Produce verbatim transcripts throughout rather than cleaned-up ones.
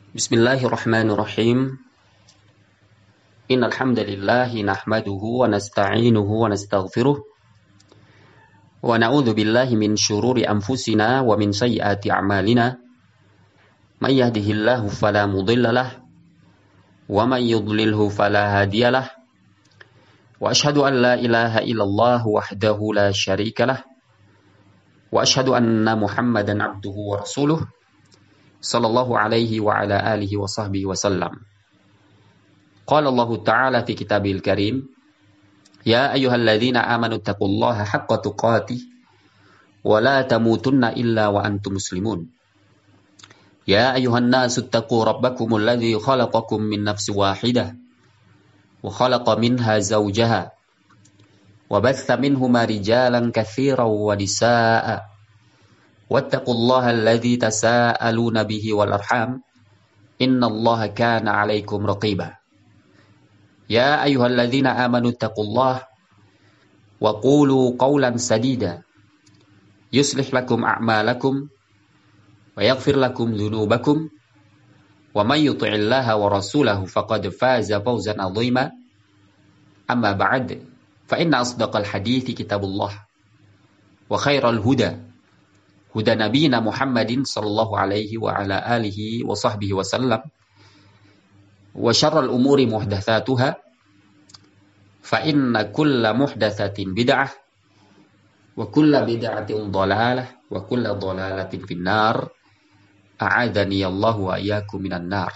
Bismillahirrahmanirrahim. Innal hamdalillah nahmaduhu wa nasta'inuhu wa nastaghfiruh wa na'udzu billahi min syururi anfusina wa min sayyiati a'malina. May yahdihillahu fala mudhillalah wa may yudlilhu fala hadiyalah. Wa asyhadu an la ilaha illallah wahdahu la syarikalah. Wa asyhadu anna Muhammadan abduhu wa rasuluh. Sallallahu alaihi wa ala alihi wa sahbihi wa sallam. Qala Allah Ta'ala fi kitabil karim, ya ayyuhalladzina amanu taqullaha haqqa tuqatih wa la tamutunna illa wa antum muslimun. Ya ayyuhan nasu taqu rabbakumul ladzi khalaqakum min nafsin wahidah wa khalaqa minha zawjaha wa batha minhuma rijalan katsiran wa nisaa'a. Wattaqullaha alladzi tasaaluna bihi wal arham innallaha kana 'alaikum raqiba. Ya ayyuhalladzina amanu taqullaha wa qulu qawlan sadida yuslih lakum a'malakum wa yaghfir lakum dhunubakum wa may yuti'illaha wa rasulahu faqad faza fawzan 'azima. Amma ba'd, fa inna asdaqal hadithi kitabullah wa khairal huda huda nabiyina Muhammadin sallallahu alaihi wa ala alihi wa sahbihi wa sallam wa syarrul umuri muhdatsatuha fa inna kulla muhdatsatin bid'ah wa kulla bid'atin dhalalah wa kulla dhalalatin finnar. A'adzani Allah wa iyyakum minan nar.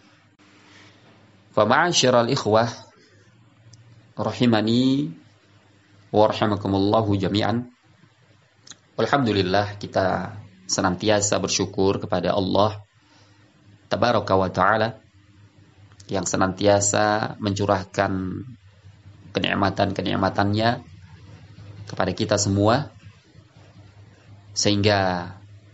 Fa ma'asyiral ikhwah rahimani wa rahimakumullahu jami'an. Alhamdulillah, kita senantiasa bersyukur kepada Allah Tabaraka wa Ta'ala yang senantiasa mencurahkan kenikmatan-kenikmatannya kepada kita semua, sehingga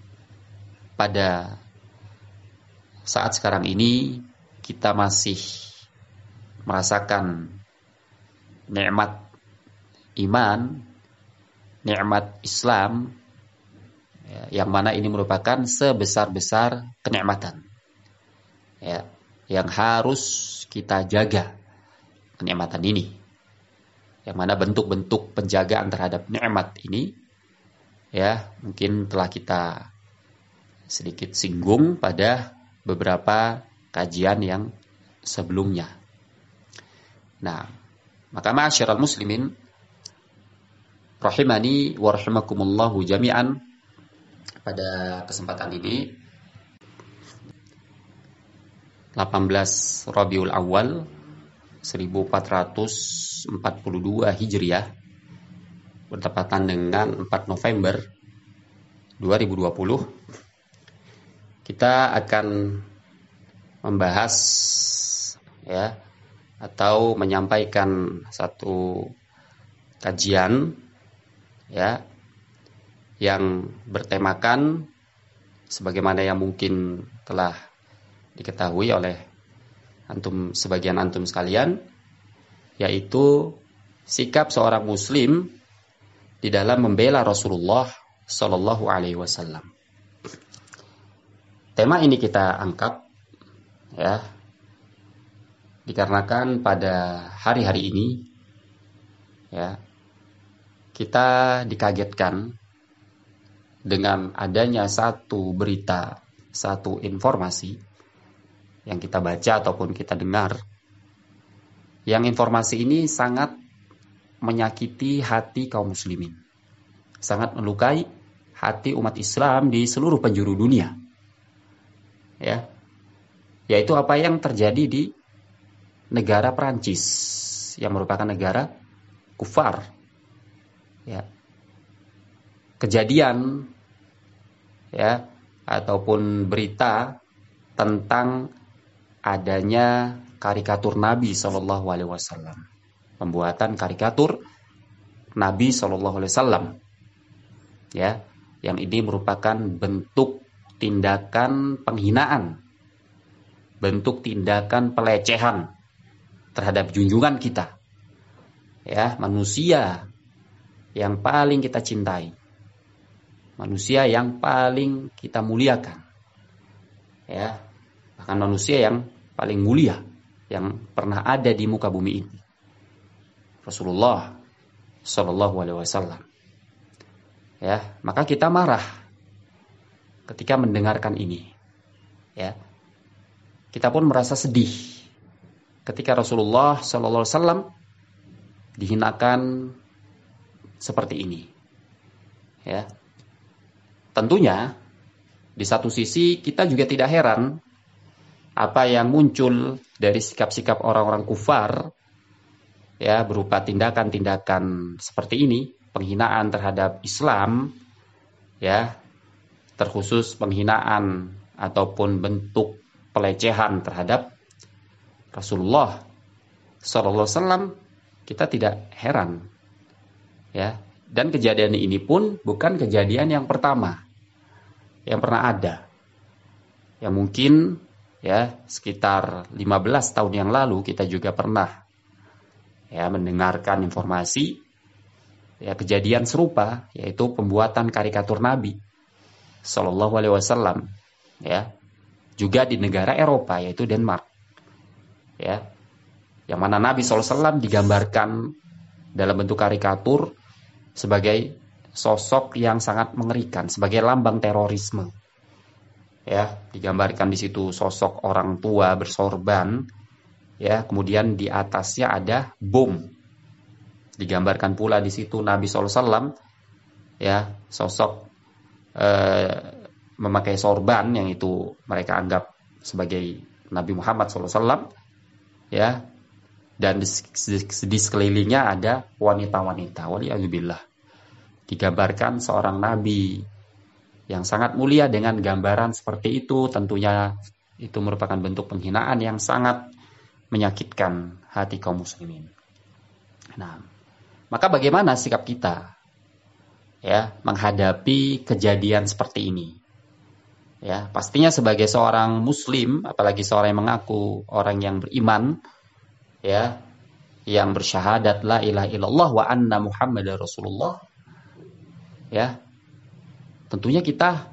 pada saat sekarang ini kita masih merasakan nikmat iman, nikmat Islam, ya, yang mana ini merupakan sebesar-besar kenikmatan, ya, yang harus kita jaga kenikmatan ini, yang mana bentuk-bentuk penjagaan terhadap nikmat ini, ya, mungkin telah kita sedikit singgung pada beberapa kajian yang sebelumnya. Nah, maka ma'asyiral muslimin rahimani wa rahimakumullahu jami'an, pada kesempatan ini delapan belas Rabiul Awal seribu empat ratus empat puluh dua Hijriah bertepatan dengan empat November dua ribu dua puluh, kita akan membahas, ya, atau menyampaikan satu kajian, ya, yang bertemakan sebagaimana yang mungkin telah diketahui oleh antum, sebagian antum sekalian, yaitu sikap seorang muslim di dalam membela Rasulullah Shallallahu Alaihi Wasallam. Tema ini kita angkat, ya, dikarenakan pada hari-hari ini, ya, kita dikagetkan dengan adanya satu berita, satu informasi yang kita baca ataupun kita dengar, yang informasi ini sangat menyakiti hati kaum muslimin, sangat melukai hati umat Islam di seluruh penjuru dunia, ya, yaitu apa yang terjadi di negara Perancis yang merupakan negara kufar, ya. Kejadian, ya, ataupun berita tentang adanya karikatur Nabi Shallallahu Alaihi Wasallam, pembuatan karikatur Nabi Shallallahu Alaihi Wasallam, ya, yang ini merupakan bentuk tindakan penghinaan, bentuk tindakan pelecehan terhadap junjungan kita, ya, manusia yang paling kita cintai, manusia yang paling kita muliakan, ya, bahkan manusia yang paling mulia yang pernah ada di muka bumi ini, Rasulullah Shallallahu Alaihi Wasallam. Ya, maka kita marah ketika mendengarkan ini. Ya, kita pun merasa sedih ketika Rasulullah Shallallahu Alaihi Wasallam dihinakan seperti ini. Ya, tentunya di satu sisi kita juga tidak heran apa yang muncul dari sikap-sikap orang-orang kufar, ya, berupa tindakan-tindakan seperti ini, penghinaan terhadap Islam, ya, terkhusus penghinaan ataupun bentuk pelecehan terhadap Rasulullah Sallallahu Alaihi Wasallam, kita tidak heran, ya. Dan kejadian ini pun bukan kejadian yang pertama yang pernah ada. Ya mungkin ya sekitar lima belas tahun yang lalu kita juga pernah ya mendengarkan informasi ya kejadian serupa, yaitu pembuatan karikatur Nabi Sallallahu Alaihi Wasallam, ya, juga di negara Eropa yaitu Denmark, ya, yang mana Nabi Sallallahu Alaihi Wasallam digambarkan dalam bentuk karikatur sebagai sosok yang sangat mengerikan, sebagai lambang terorisme. Ya, digambarkan di situ sosok orang tua bersorban, ya, kemudian di atasnya ada bom. Digambarkan pula di situ Nabi Sallallahu Alaihi Wasallam, ya, sosok eh, memakai sorban yang itu mereka anggap sebagai Nabi Muhammad Sallallahu Alaihi Wasallam, ya. Dan di, di sekelilingnya ada wanita-wanita, waliyadzubillah. Digambarkan seorang nabi yang sangat mulia dengan gambaran seperti itu, tentunya itu merupakan bentuk penghinaan yang sangat menyakitkan hati kaum muslimin. Nah, maka bagaimana sikap kita ya menghadapi kejadian seperti ini? Ya, pastinya sebagai seorang muslim, apalagi seorang yang mengaku orang yang beriman, ya, yang bersyahadat la ilaha illallah wa anna muhammadar rasulullah, ya, tentunya kita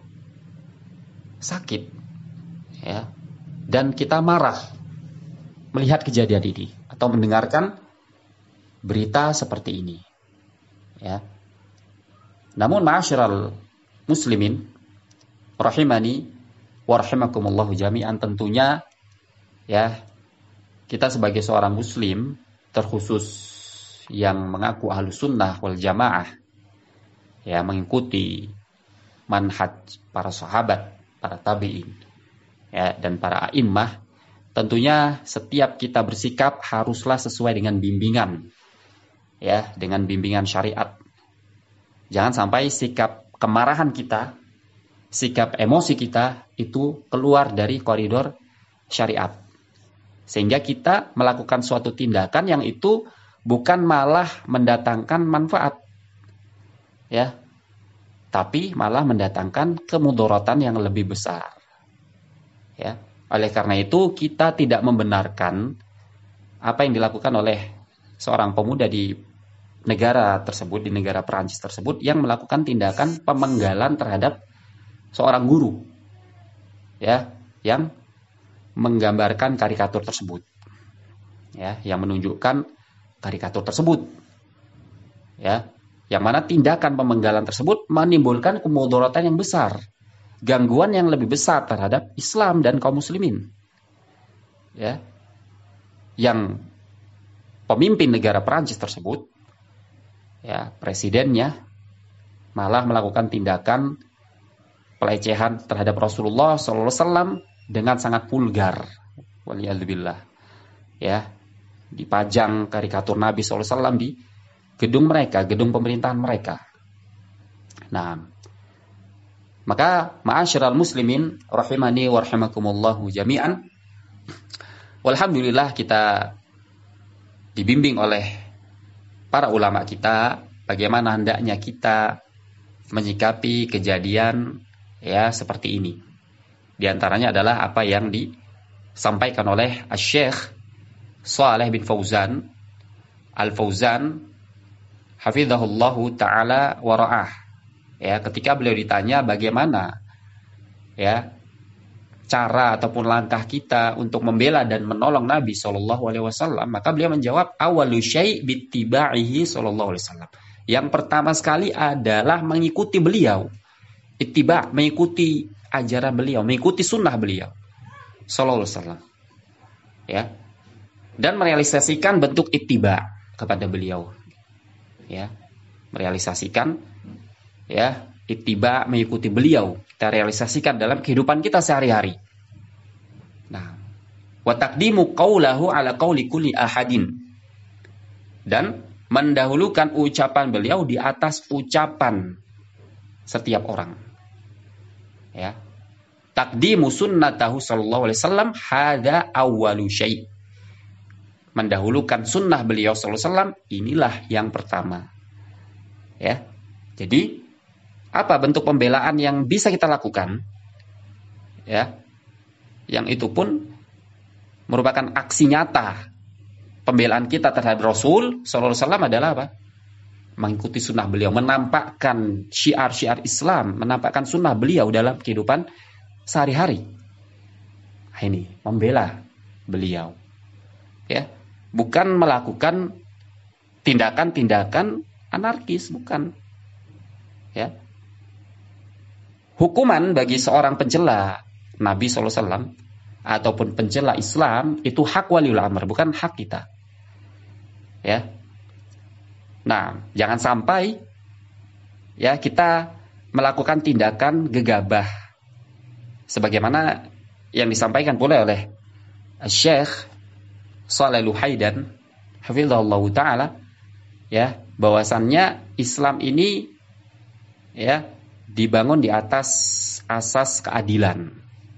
sakit, ya, dan kita marah melihat kejadian ini atau mendengarkan berita seperti ini, ya. Namun ma'asyiral muslimin rahimani wa rahimakumullahu jami'an, tentunya ya kita sebagai seorang muslim, terkhusus yang mengaku ahlus sunnah wal jamaah, ya, mengikuti manhaj para sahabat, para tabi'in, ya, dan para a'immah, tentunya setiap kita bersikap haruslah sesuai dengan bimbingan, ya, dengan bimbingan syariat. Jangan sampai sikap kemarahan kita, sikap emosi kita itu keluar dari koridor syariat, sehingga kita melakukan suatu tindakan yang itu bukan malah mendatangkan manfaat, ya, tapi malah mendatangkan kemudaratan yang lebih besar, ya. Oleh karena itu kita tidak membenarkan apa yang dilakukan oleh seorang pemuda di negara tersebut, di negara Perancis tersebut, yang melakukan tindakan pemenggalan terhadap seorang guru, ya, yang menggambarkan karikatur tersebut, ya, yang menunjukkan karikatur tersebut, ya, yang mana tindakan pemenggalan tersebut menimbulkan kemudaratan yang besar, gangguan yang lebih besar terhadap Islam dan kaum muslimin, ya, yang pemimpin negara Perancis tersebut, ya, presidennya malah melakukan tindakan pelecehan terhadap Rasulullah Sallallahu Alaihi Wasallam dengan sangat vulgar, waliyadzubillah, ya, dipajang karikatur Nabi Sallallahu Alaihi Wasallam di gedung mereka, gedung pemerintahan mereka. Nah, maka ma'asyiral muslimin rahimani wa rahimakumullahu jami'an, walhamdulillah kita dibimbing oleh para ulama kita bagaimana hendaknya kita menyikapi kejadian ya seperti ini. Di antaranya adalah apa yang disampaikan oleh Asy-Syaikh Shalih bin Fauzan Al-Fauzan hafizahullahu taala wa ra'ah. Ya, ketika beliau ditanya bagaimana ya cara ataupun langkah kita untuk membela dan menolong Nabi Shallallahu Alaihi Wasallam, maka beliau menjawab awalu syai' bittiba'ihi Shallallahu Alaihi Wasallam. Yang pertama sekali adalah mengikuti beliau, ittiba, mengikuti ajaran beliau, mengikuti sunnah beliau Shallallahu Alaihi Wasallam, ya, dan merealisasikan bentuk ittiba kepada beliau, ya, merealisasikan, ya, ittiba, mengikuti beliau, kita realisasikan dalam kehidupan kita sehari-hari. Nah, wa taqdimu qaulahu ala qauli kulli ahadin, dan mendahulukan ucapan beliau di atas ucapan setiap orang. Ya. Taqdimu sunnatahu sallallahu alaihi wasallam hadza awwalu syai'. Mendahulukan sunnah beliau sallallahu alaihi wasallam, inilah yang pertama. Ya. Jadi apa bentuk pembelaan yang bisa kita lakukan? Ya. Yang itu pun merupakan aksi nyata. Pembelaan kita terhadap Rasul sallallahu alaihi wasallam adalah apa? Mengikuti sunnah beliau, menampakkan syiar-syiar Islam, menampakkan sunnah beliau dalam kehidupan sehari-hari. Nah, ini membela beliau. Ya, bukan melakukan tindakan-tindakan anarkis, bukan. Ya. Hukuman bagi seorang pencela Nabi sallallahu alaihi wasallam ataupun pencela Islam itu hak waliul amr, bukan hak kita. Ya. Nah, jangan sampai ya kita melakukan tindakan gegabah sebagaimana yang disampaikan pula oleh Syekh Shalih Al-Utsaimin hafizahullah taala, ya, bahwasannya Islam ini ya dibangun di atas asas keadilan.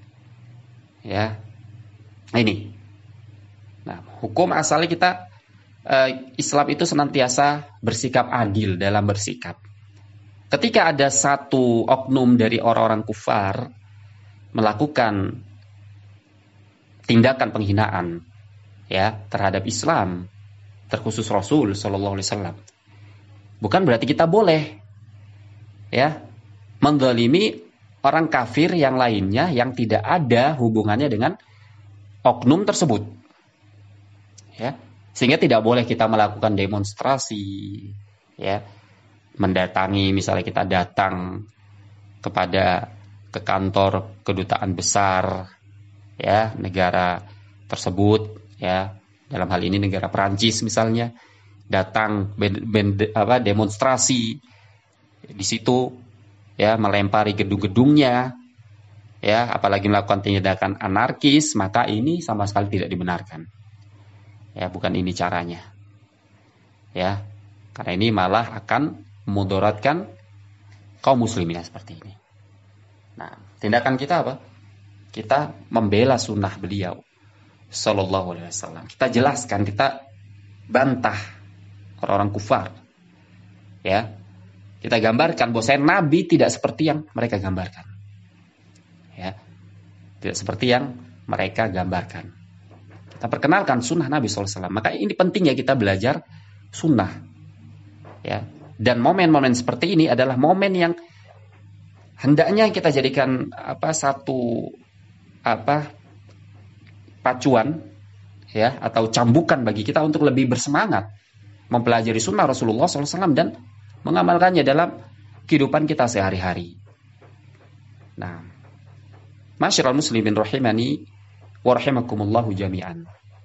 Ya. Ini. Nah, hukum asalnya kita Islam itu senantiasa bersikap adil dalam bersikap. Ketika ada satu oknum dari orang-orang kufar melakukan tindakan penghinaan, ya, terhadap Islam, terkhusus Rasul Shallallahu Alaihi Wasallam, bukan berarti kita boleh, ya, menzalimi orang kafir yang lainnya yang tidak ada hubungannya dengan oknum tersebut, ya. Sehingga tidak boleh kita melakukan demonstrasi, ya, mendatangi, misalnya kita datang kepada ke kantor kedutaan besar, ya, negara tersebut, ya, dalam hal ini negara Perancis misalnya, datang ben, ben, apa, demonstrasi di situ, ya, melempari gedung-gedungnya, ya, apalagi melakukan tindakan anarkis, maka ini sama sekali tidak dibenarkan. Ya, bukan ini caranya. Ya, karena ini malah akan memudaratkan kaum muslimin seperti ini. Nah, tindakan kita apa? Kita membela sunnah beliau sallallahu alaihi wasallam. Kita jelaskan, kita bantah orang-orang kufar. Ya. Kita gambarkan bahwa Nabi tidak seperti yang mereka gambarkan. Ya. Tidak seperti yang mereka gambarkan. Kita perkenalkan sunnah Nabi sallallahu alaihi wasallam. Maka ini penting ya kita belajar sunnah. Ya. Dan momen-momen seperti ini adalah momen yang hendaknya kita jadikan apa satu apa pacuan, ya, atau cambukan bagi kita untuk lebih bersemangat mempelajari sunnah Rasulullah sallallahu alaihi wasallam dan mengamalkannya dalam kehidupan kita sehari-hari. Nah, masyiral muslimin rahimani wa rahimakumullahu jami'an.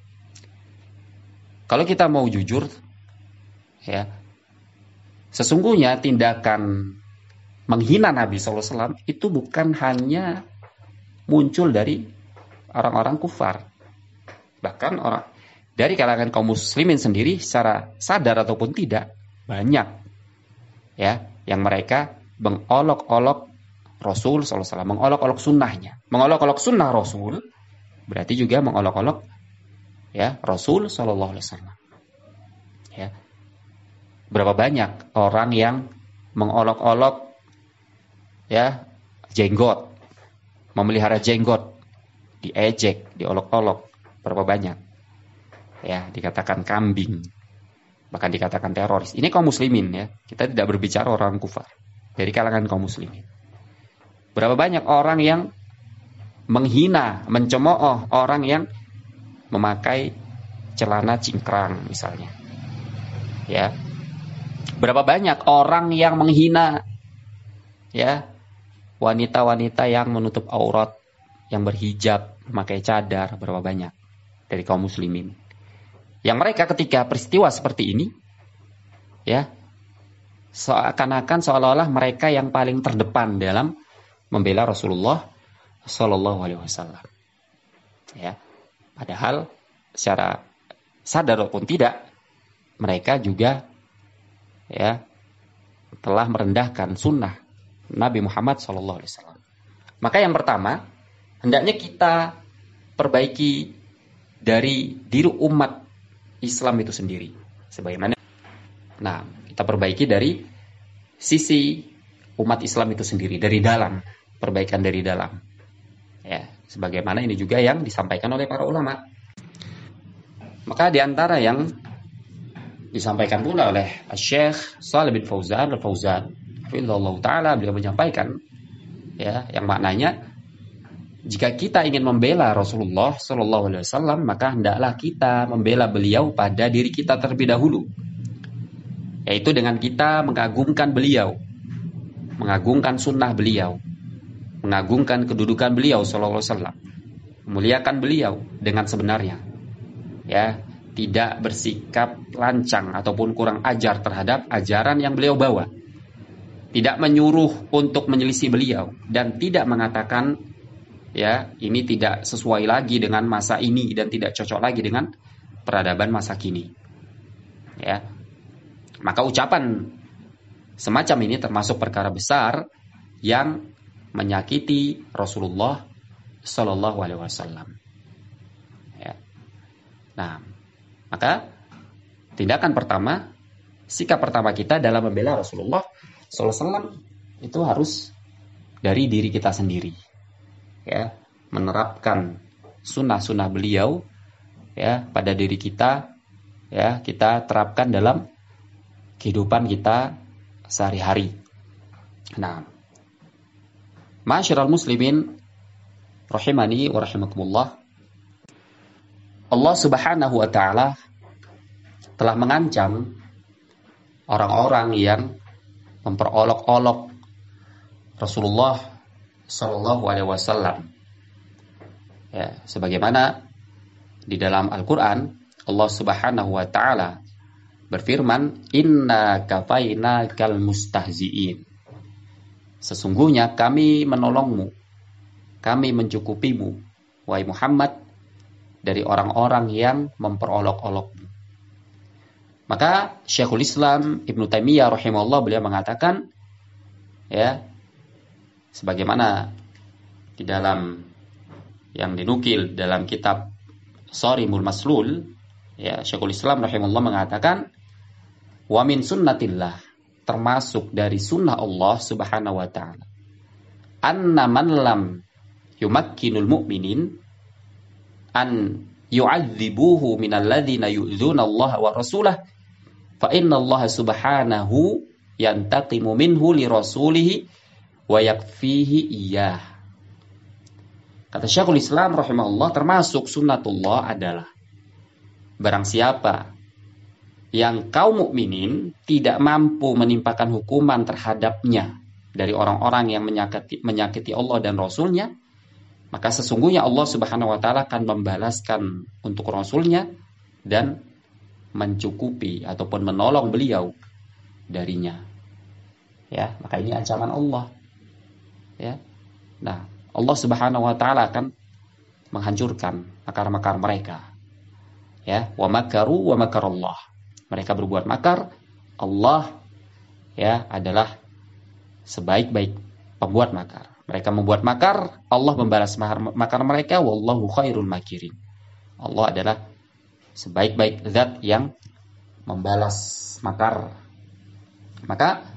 Kalau kita mau jujur, ya, sesungguhnya tindakan menghina Nabi sallallahu alaihi wasallam itu bukan hanya muncul dari orang-orang kufar. Bahkan orang dari kalangan kaum muslimin sendiri secara sadar ataupun tidak banyak, ya, yang mereka mengolok-olok Rasul sallallahu alaihi wasallam, mengolok-olok sunnahnya. Mengolok-olok sunnah Rasul berarti juga mengolok-olok, ya, Rasul sallallahu alaihi wasallam. Ya. Berapa banyak orang yang mengolok-olok, ya, jenggot, memelihara jenggot, diejek, diolok-olok, berapa banyak, ya, dikatakan kambing, bahkan dikatakan teroris. Ini kaum muslimin, ya, kita tidak berbicara orang kufar, dari kalangan kaum muslimin. Berapa banyak orang yang menghina, mencemooh orang yang memakai celana cingkrang misalnya. Ya. Berapa banyak orang yang menghina ya wanita-wanita yang menutup aurat, yang berhijab, memakai cadar, berapa banyak dari kaum muslimin. Yang mereka ketika peristiwa seperti ini ya seakan-akan seolah-olah mereka yang paling terdepan dalam membela Rasulullah Shallallahu Alaihi Wasallam. Ya, padahal secara sadar ataupun tidak, mereka juga ya telah merendahkan sunnah Nabi Muhammad Shallallahu Alaihi Wasallam. Maka yang pertama, hendaknya kita perbaiki dari diri umat Islam itu sendiri. Sebagaimana, nah kita perbaiki dari sisi umat Islam itu sendiri, dari dalam, perbaikan dari dalam. Ya, sebagaimana ini juga yang disampaikan oleh para ulama. Maka di antara yang disampaikan pula oleh Syekh Shalih bin Fauzan Al-Fauzan, hafizahullah taala, beliau menyampaikan ya, yang maknanya jika kita ingin membela Rasulullah Shallallahu Alaihi Wasallam, maka hendaklah kita membela beliau pada diri kita terlebih dahulu, yaitu dengan kita mengagungkan beliau, mengagungkan sunnah beliau, mengagungkan kedudukan beliau Sallallahu Alaihi Wasallam, memuliakan beliau dengan sebenarnya, ya, tidak bersikap lancang ataupun kurang ajar terhadap ajaran yang beliau bawa, tidak menyuruh untuk menyelisih beliau, dan tidak mengatakan ya ini tidak sesuai lagi dengan masa ini dan tidak cocok lagi dengan peradaban masa kini. Ya, maka ucapan semacam ini termasuk perkara besar yang menyakiti Rasulullah Shallallahu Alaihi Wasallam. Ya. Nah, maka tindakan pertama, sikap pertama kita dalam membela Rasulullah Shallallahu Alaihi Wasallam itu harus dari diri kita sendiri. Ya, menerapkan sunnah-sunnah beliau ya pada diri kita, ya kita terapkan dalam kehidupan kita sehari-hari. Nah, ma'asyiral muslimin rahimani wa rahimakumullah, Allah Subhanahu wa taala telah mengancam orang-orang yang memperolok-olok Rasulullah Shallallahu Alaihi Wasallam. Ya, sebagaimana di dalam Al-Qur'an Allah Subhanahu wa taala berfirman, "Inna kafainakal mustahzi'in." Sesungguhnya kami menolongmu, kami mencukupimu, wahai Muhammad, dari orang-orang yang memperolok-olokmu. Maka Syekhul Islam Ibnu Taimiyah rahimahullah beliau mengatakan, ya, sebagaimana di dalam yang dinukil dalam kitab Sharimul Maslul, ya, Syekhul Islam rahimahullah mengatakan, wa min sunnatillah, termasuk dari sunnah Allah Subhanahu wa taala, anna man lam yumakkinul mu'minin an yu'adzibuhu minal ladzina yu'dzuna Allah wa rasulah, fa inna Allah subhanahu yantaqimu minhu li rasulihi wa yakfihi iyyah. Kata Syekhul Islam rahimahullah, termasuk sunnatullah adalah barang siapa yang kaum mukminin tidak mampu menimpakan hukuman terhadapnya dari orang-orang yang menyakiti, menyakiti Allah dan Rasulnya, maka sesungguhnya Allah Subhanahu wa taala akan membalaskan untuk Rasulnya dan mencukupi ataupun menolong beliau darinya. Ya, maka ini ancaman Allah. Ya. Nah, Allah Subhanahu wa taala akan menghancurkan makar-makar mereka. Ya, wa makaru wa makarallah. Mereka berbuat makar, Allah ya adalah sebaik-baik pembuat makar. Mereka membuat makar, Allah membalas makar mereka, wallahu khairul makirin. Allah adalah sebaik-baik zat yang membalas makar. Maka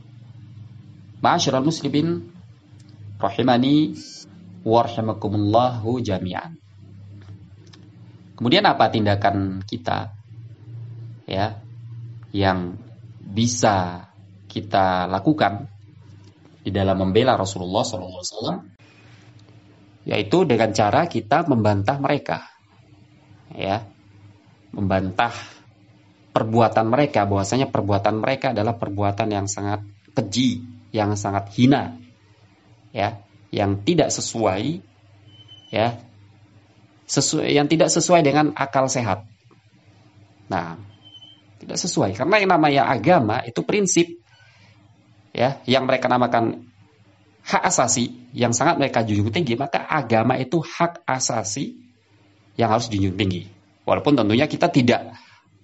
ma'asyiral muslimin rahimani wa rahimakumullahu jami'an. Kemudian apa tindakan kita ya yang bisa kita lakukan di dalam membela Rasulullah shallallahu alaihi wasallam? yaitu dengan cara kita membantah mereka, ya, membantah perbuatan mereka, bahwasanya perbuatan mereka adalah perbuatan yang sangat keji, yang sangat hina, ya, yang tidak sesuai, ya, sesuai, yang tidak sesuai dengan akal sehat. Nah, tidak sesuai karena yang namanya agama itu prinsip, ya, yang mereka namakan hak asasi yang sangat mereka junjung tinggi, maka agama itu hak asasi yang harus dijunjung tinggi. Walaupun tentunya kita tidak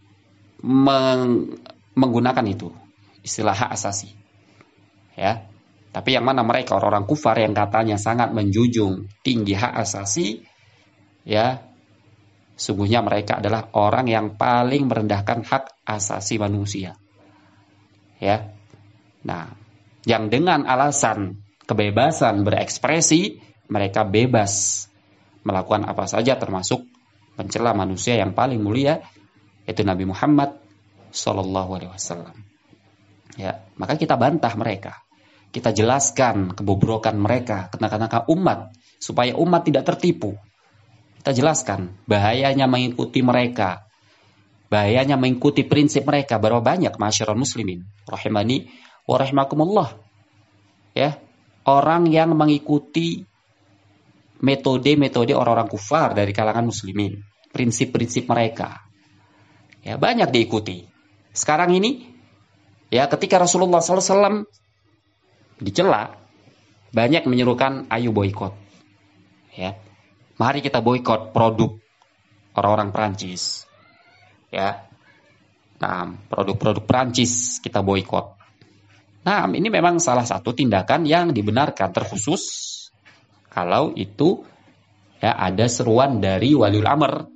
meng- menggunakan itu istilah hak asasi, ya. Tapi yang mana mereka orang-orang kufar yang katanya sangat menjunjung tinggi hak asasi, ya, sungguhnya mereka adalah orang yang paling merendahkan hak asasi manusia, ya. Nah, yang dengan alasan kebebasan berekspresi, mereka bebas melakukan apa saja termasuk mencela manusia yang paling mulia, yaitu Nabi Muhammad Shallallahu Alaihi Wasallam. Ya, maka kita bantah mereka, kita jelaskan kebobrokan mereka, kena-kena umat, supaya umat tidak tertipu. Kita jelaskan bahayanya mengikuti mereka, bahayanya mengikuti prinsip mereka. Berapa banyak masyarakat muslimin, rahimani wa rahimakumullah, ya, orang yang mengikuti metode-metode orang-orang kufar dari kalangan muslimin, prinsip-prinsip mereka, ya, banyak diikuti. Sekarang ini, ya, ketika Rasulullah shallallahu alaihi wasallam dicela, banyak menyerukan ayo boikot, ya, mari kita boikot produk orang-orang Perancis, ya, nah, produk-produk Perancis kita boikot. Nah, ini memang salah satu tindakan yang dibenarkan, terkhusus kalau itu, ya, ada seruan dari waliul amr,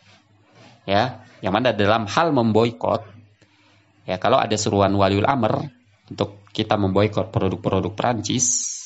ya, yang mana dalam hal memboikot, ya, kalau ada seruan waliul amr untuk kita memboikot produk-produk Perancis,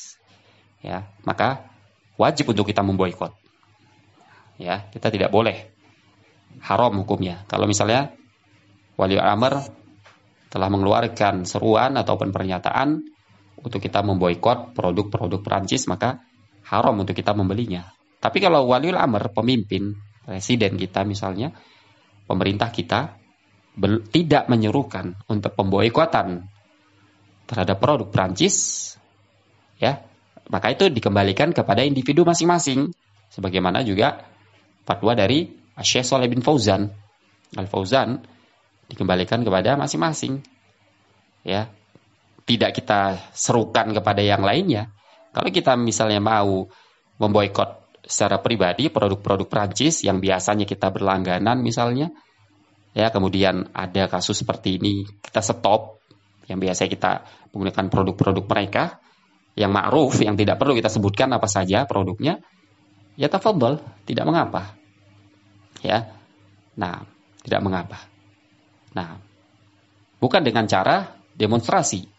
ya, maka wajib untuk kita memboikot, ya, kita tidak boleh, haram hukumnya. Kalau misalnya waliul amr telah mengeluarkan seruan ataupun pernyataan untuk kita memboikot produk-produk Perancis, maka haram untuk kita membelinya. Tapi kalau waliul amr, pemimpin, presiden kita misalnya, pemerintah kita bel- tidak menyerukan untuk pemboikotan terhadap produk Perancis, ya, maka itu dikembalikan kepada individu masing-masing. Sebagaimana juga fatwa dari Syekh Shalih bin Fauzan Al-Fauzan dikembalikan kepada masing-masing, ya, tidak kita serukan kepada yang lainnya. Kalau kita misalnya mau memboikot secara pribadi produk-produk Prancis yang biasanya kita berlangganan misalnya, ya, kemudian ada kasus seperti ini, kita stop, yang biasa kita menggunakan produk-produk mereka yang ma'ruf, yang tidak perlu kita sebutkan apa saja produknya, ya tafadhol, tidak mengapa, ya. Nah, tidak mengapa. Nah, bukan dengan cara demonstrasi.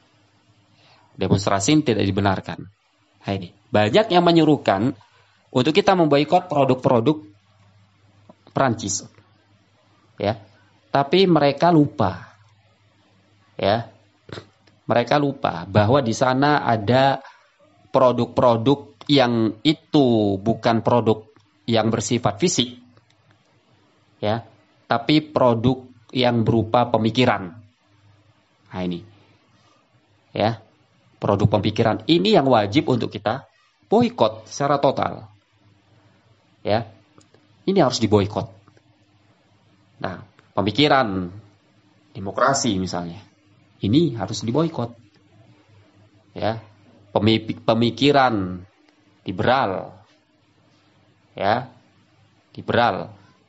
Demonstrasi tidak dibenarkan. Nah, ini banyak yang menyuruhkan untuk kita memboikot produk-produk Prancis, ya. Tapi mereka lupa, ya, mereka lupa bahwa di sana ada produk-produk yang itu bukan produk yang bersifat fisik, ya, tapi produk yang berupa pemikiran. Nah, ini, ya, produk pemikiran ini yang wajib untuk kita boikot secara total, ya, ini harus diboikot. Nah, pemikiran demokrasi misalnya, ini harus diboikot, ya, pemikiran liberal, ya, liberal,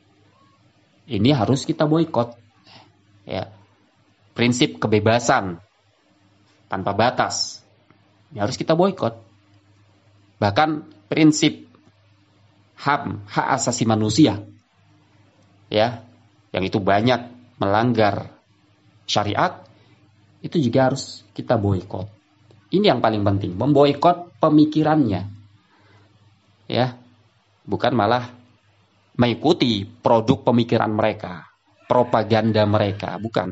ini harus kita boikot, ya, prinsip kebebasan tanpa batas, ini harus kita boikot. Bahkan prinsip H A M, hak asasi manusia, ya, yang itu banyak melanggar syariat, itu juga harus kita boikot. Ini yang paling penting, memboikot pemikirannya, ya, bukan malah mengikuti produk pemikiran mereka, propaganda mereka, bukan.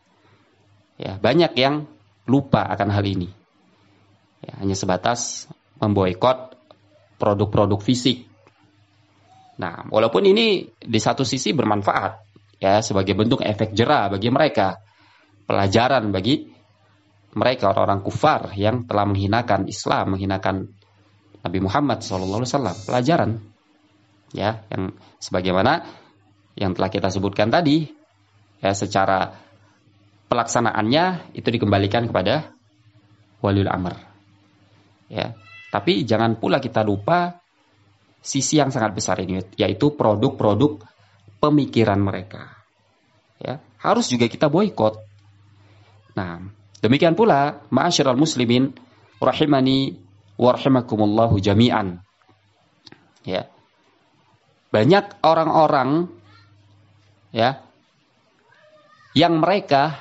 Ya, banyak yang lupa akan hal ini. Ya, hanya sebatas memboikot produk-produk fisik. Nah, walaupun ini di satu sisi bermanfaat ya sebagai bentuk efek jera bagi mereka, pelajaran bagi mereka orang-orang kufar yang telah menghinakan Islam, menghinakan Nabi Muhammad shallallahu alaihi wasallam, pelajaran ya yang sebagaimana yang telah kita sebutkan tadi ya, secara pelaksanaannya itu dikembalikan kepada waliul amr ya. Tapi jangan pula kita lupa sisi yang sangat besar ini, yaitu produk-produk pemikiran mereka ya, harus juga kita boikot. Nah, demikian pula ma'asyiral muslimin rahimani wa rahimakumullahu jami'an ya, banyak orang-orang ya yang mereka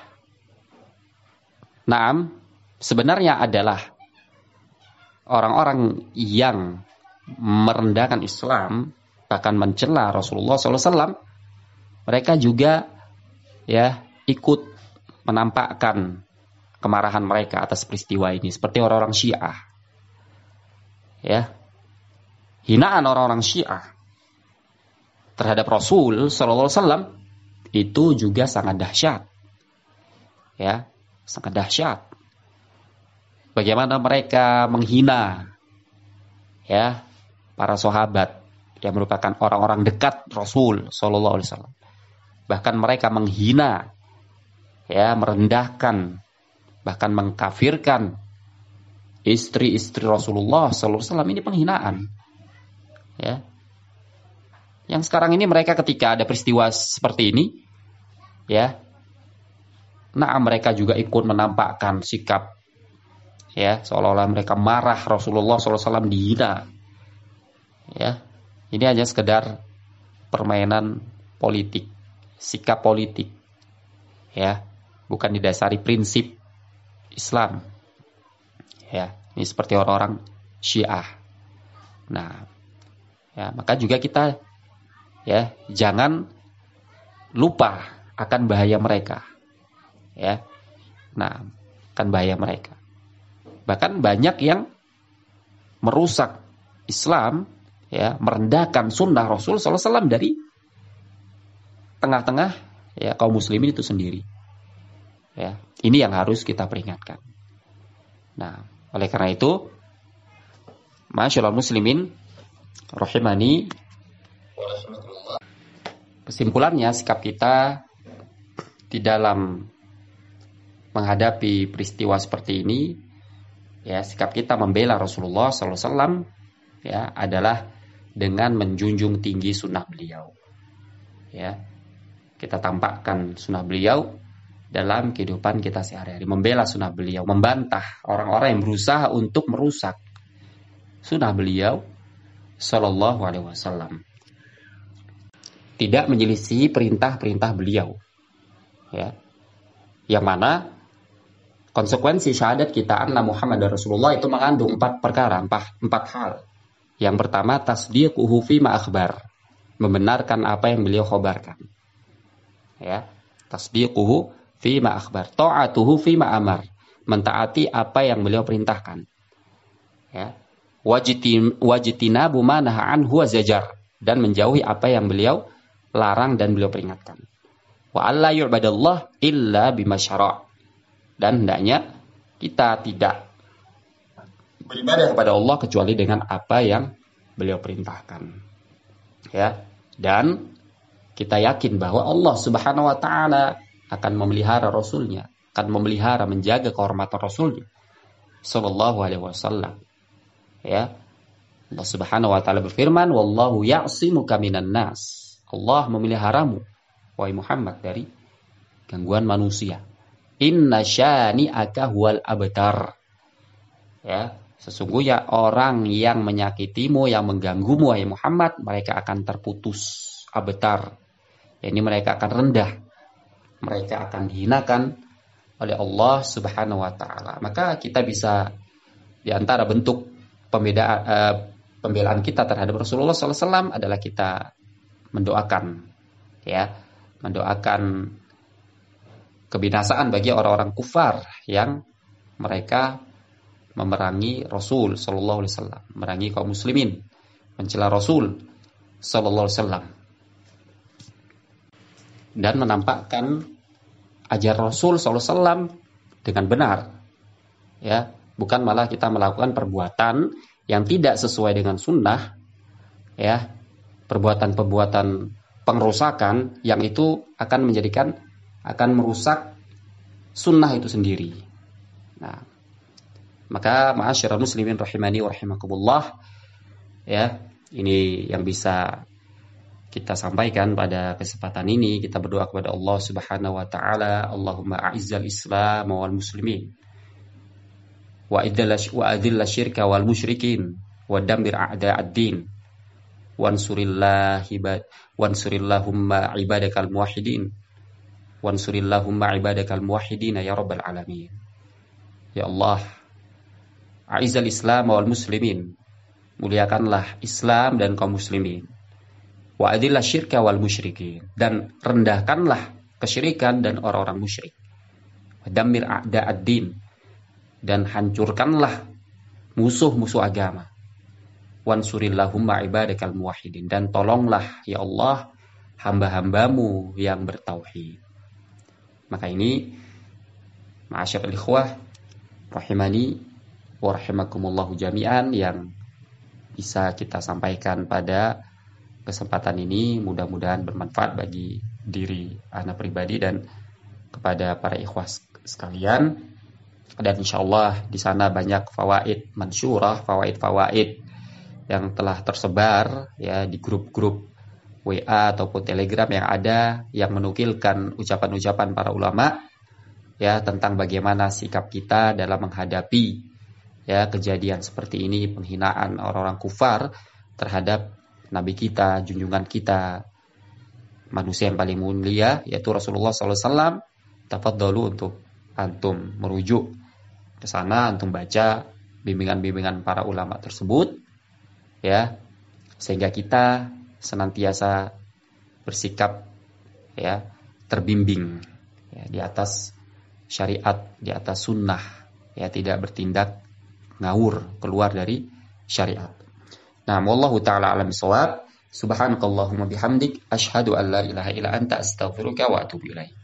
naam sebenarnya adalah orang-orang yang merendahkan Islam, bahkan mencela Rasulullah shallallahu alaihi wasallam. Mereka juga ya ikut menampakkan kemarahan mereka atas peristiwa ini, seperti orang-orang Syiah ya. Hinaan orang-orang Syiah terhadap Rasul shallallahu alaihi wasallam itu juga sangat dahsyat ya, sangat dahsyat. Bagaimana mereka menghina ya para sahabat yang merupakan orang-orang dekat Rasul shallallahu alaihi wasallam. Bahkan mereka menghina ya, merendahkan, bahkan mengkafirkan istri-istri Rasulullah shallallahu alaihi wasallam. Ini penghinaan ya. Yang sekarang ini mereka ketika ada peristiwa seperti ini ya, nah mereka juga ikut menampakkan sikap ya, seolah-olah mereka marah Rasulullah shallallahu alaihi wasallam dihina ya. Ini hanya sekedar permainan politik, sikap politik ya, bukan didasari prinsip Islam ya. Ini seperti orang-orang Syiah. Nah ya, maka juga kita ya jangan lupa akan bahaya mereka ya. Nah, akan bahaya mereka. Bahkan banyak yang merusak Islam ya, merendahkan sunnah Rasul shallallahu alaihi wasallam dari tengah-tengah ya kaum muslimin itu sendiri ya. Ini yang harus kita peringatkan. Nah, oleh karena itu ma'asyiral muslimin rahimani, kesimpulannya sikap kita di dalam menghadapi peristiwa seperti ini ya, sikap kita membela Rasulullah shallallahu alaihi wasallam ya adalah dengan menjunjung tinggi sunnah beliau ya. Kita tampakkan sunnah beliau dalam kehidupan kita sehari-hari, membela sunnah beliau, membantah orang-orang yang berusaha untuk merusak sunnah beliau shallallahu alaihi wasallam, tidak menyelisih perintah-perintah beliau ya, yang mana konsekuensi syahadat kita anna Muhammad Rasulullah itu mengandung empat perkara, empat, empat hal. Yang pertama, tasdiquhu fima akhbar, membenarkan apa yang beliau khabarkan ya. Tasdiquhu fima akhbar, ta'atuhu fima amar, mentaati apa yang beliau perintahkan ya. Wajitin wajitinabu ma naha anhu wa zajar, dan menjauhi apa yang beliau larang dan beliau peringatkan. Wa alla yu'badallah illa bima syara', dan hendaknya kita tidak beribadah kepada Allah kecuali dengan apa yang beliau perintahkan ya. Dan kita yakin bahwa Allah subhanahu wa ta'ala akan memelihara Rasulnya, akan memelihara, menjaga kehormatan Rasulnya sallallahu alaihi wasallam ya. Allah subhanahu wa ta'ala berfirman, wallahu ya'simuka minan nas, Allah memeliharamu wahai Muhammad dari gangguan manusia. Inna syani'aka huwal abtar ya, sesungguhnya orang yang menyakitimu, yang mengganggumu wahai Muhammad, mereka akan terputus. Abtar, ini mereka akan rendah, mereka akan dihinakan oleh Allah subhanahu wa ta'ala. Maka kita bisa, di antara bentuk pembedaan, uh, pembelaan kita terhadap Rasulullah shallallahu alaihi wasallam adalah kita mendoakan ya, mendoakan kebinasaan bagi orang-orang kufar yang mereka memerangi Rasul sallallahu alaihi wasallam, memerangi kaum muslimin, mencela Rasul sallallahu alaihi wasallam, dan menampakkan ajar Rasul sallallahu alaihi wasallam dengan benar, ya, bukan malah kita melakukan perbuatan yang tidak sesuai dengan sunnah, ya, perbuatan-perbuatan pengrusakan yang itu akan menjadikan akan merusak sunnah itu sendiri. Nah, maka ma'asyiral muslimin rahimani wa rahimakumullah, ya, ini yang bisa kita sampaikan pada kesempatan ini. Kita berdoa kepada Allah Subhanahu wa taala, Allahumma a'izzal Islam wal muslimin wa adhil syirka wal musyrikin wa dammir a'da'ad din wansurillahi wansurillahumma ibadakal muwahhidin wansurillahumma ibadakal muwahhidin ya rabbal alamin. Ya Allah, a'izzal Islam wal muslimin, muliakanlah Islam dan kaum muslimin. Wa adillah syirka wal musyrikin, dan rendahkanlah kesyirikan dan orang-orang musyrik. Wa dammir a'da'ad din, dan hancurkanlah musuh-musuh agama. Wansurillahumma ibadakal muwahhidin, dan tolonglah ya Allah hamba-hambamu yang bertauhid. Maka ini ma'asyiral ikhwah rahimani wa rahimakumullahu jami'an yang bisa kita sampaikan pada kesempatan ini. Mudah-mudahan bermanfaat bagi diri ana pribadi dan kepada para ikhwah sekalian. Dan insyaallah di sana banyak fawaid mansyurah, fawaid-fawaid yang telah tersebar, ya, di grup-grup W A ataupun Telegram yang ada, yang menukilkan ucapan-ucapan para ulama, ya, tentang bagaimana sikap kita dalam menghadapi, ya, kejadian seperti ini, penghinaan orang-orang kufar terhadap Nabi kita, junjungan kita, manusia yang paling mulia, yaitu Rasulullah sallallahu alaihi wasallam. Tafadhalu untuk antum merujuk ke sana, antum baca bimbingan-bimbingan para ulama tersebut, ya, sehingga kita senantiasa bersikap, ya, terbimbing, ya, di atas syariat, di atas sunnah, ya, tidak bertindak ngawur keluar dari syariat. Nah, wallahu taala alam bisawab. Subhanakallahumma bihamdik asyhadu an la ilaha illa anta astaghfiruka wa atubu ilaik.